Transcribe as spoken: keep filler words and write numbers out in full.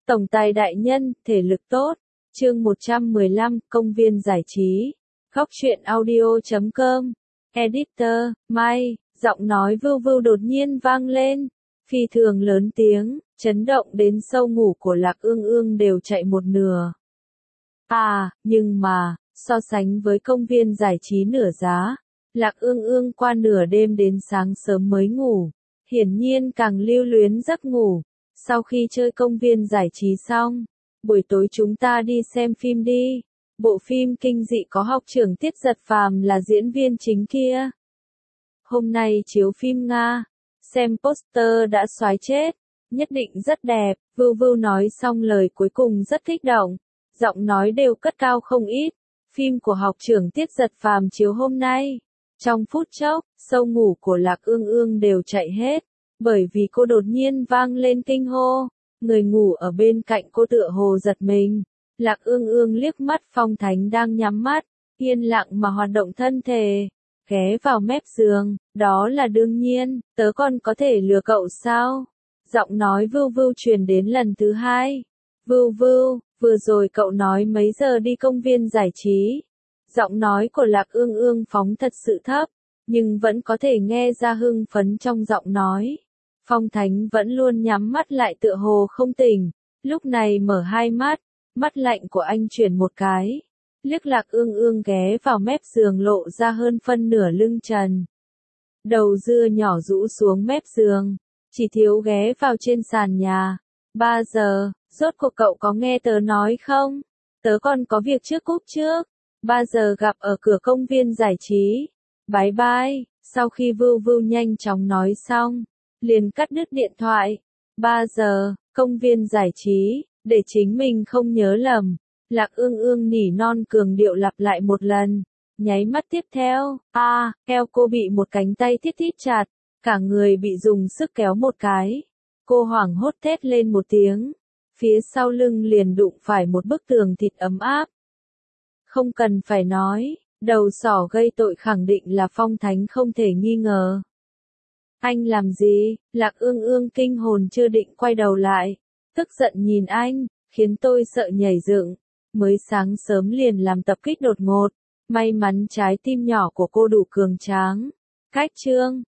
Tổng tài đại nhân, thể lực tốt. Chương một trăm mười lăm, công viên giải trí. Góc truyện audio chấm com. Editor, Mai, giọng nói vưu vưu đột nhiên vang lên. Phi thường lớn tiếng, chấn động đến sâu ngủ của Lạc Ương Ương đều chạy một nửa. À, nhưng mà, so sánh với công viên giải trí nửa giá, Lạc Ương Ương qua nửa đêm đến sáng sớm mới ngủ, hiển nhiên càng lưu luyến giấc ngủ. Sau khi chơi công viên giải trí xong, buổi tối chúng ta đi xem phim đi. Bộ phim kinh dị có học trưởng Tiết Giật Phàm là diễn viên chính kia. Hôm nay chiếu phim Nga, xem poster đã xoái chết, nhất định rất đẹp. Vưu Vưu nói xong lời cuối cùng rất kích động, giọng nói đều cất cao không ít. Phim của học trưởng Tiết Giật Phàm chiếu hôm nay. Trong phút chốc, sâu ngủ của Lạc Ương Ương đều chạy hết, bởi vì cô đột nhiên vang lên kinh hô. Người ngủ ở bên cạnh cô tựa hồ giật mình. Lạc Ương Ương liếc mắt Phong Thánh đang nhắm mắt, yên lặng mà hoạt động thân thể, ghé vào mép giường. Đó là đương nhiên, tớ còn có thể lừa cậu sao? Giọng nói Vưu Vưu truyền đến lần thứ hai. Vưu Vưu, vừa rồi cậu nói mấy giờ đi công viên giải trí? Giọng nói của Lạc Ương Ương phóng thật sự thấp, nhưng vẫn có thể nghe ra hưng phấn trong giọng nói. Phong Thánh vẫn luôn nhắm mắt lại tựa hồ không tỉnh, lúc này mở hai mắt, mắt lạnh của anh chuyển một cái, liếc Lạc Ương Ương ghé vào mép giường lộ ra hơn phân nửa lưng trần. Đầu dưa nhỏ rũ xuống mép giường, chỉ thiếu ghé vào trên sàn nhà. Ba giờ, rốt cuộc cậu có nghe tớ nói không? Tớ còn có việc trước cúp trước. Ba giờ gặp ở cửa công viên giải trí. Bye bye. Sau khi Vưu Vưu nhanh chóng nói xong, liền cắt đứt điện thoại. Ba giờ, công viên giải trí, để chính mình không nhớ lầm. Lạc Ương Ương nỉ non cường điệu lặp lại một lần. Nháy mắt tiếp theo, a, à, eo cô bị một cánh tay thít thít chặt, cả người bị dùng sức kéo một cái. Cô hoảng hốt thét lên một tiếng, phía sau lưng liền đụng phải một bức tường thịt ấm áp. Không cần phải nói, đầu sỏ gây tội khẳng định là Phong Thánh không thể nghi ngờ. Anh làm gì? Lạc Ương Ương kinh hồn chưa định quay đầu lại, tức giận nhìn anh, khiến tôi sợ nhảy dựng. Mới sáng sớm liền làm tập kích đột ngột, may mắn trái tim nhỏ của cô đủ cường tráng. Cách chương,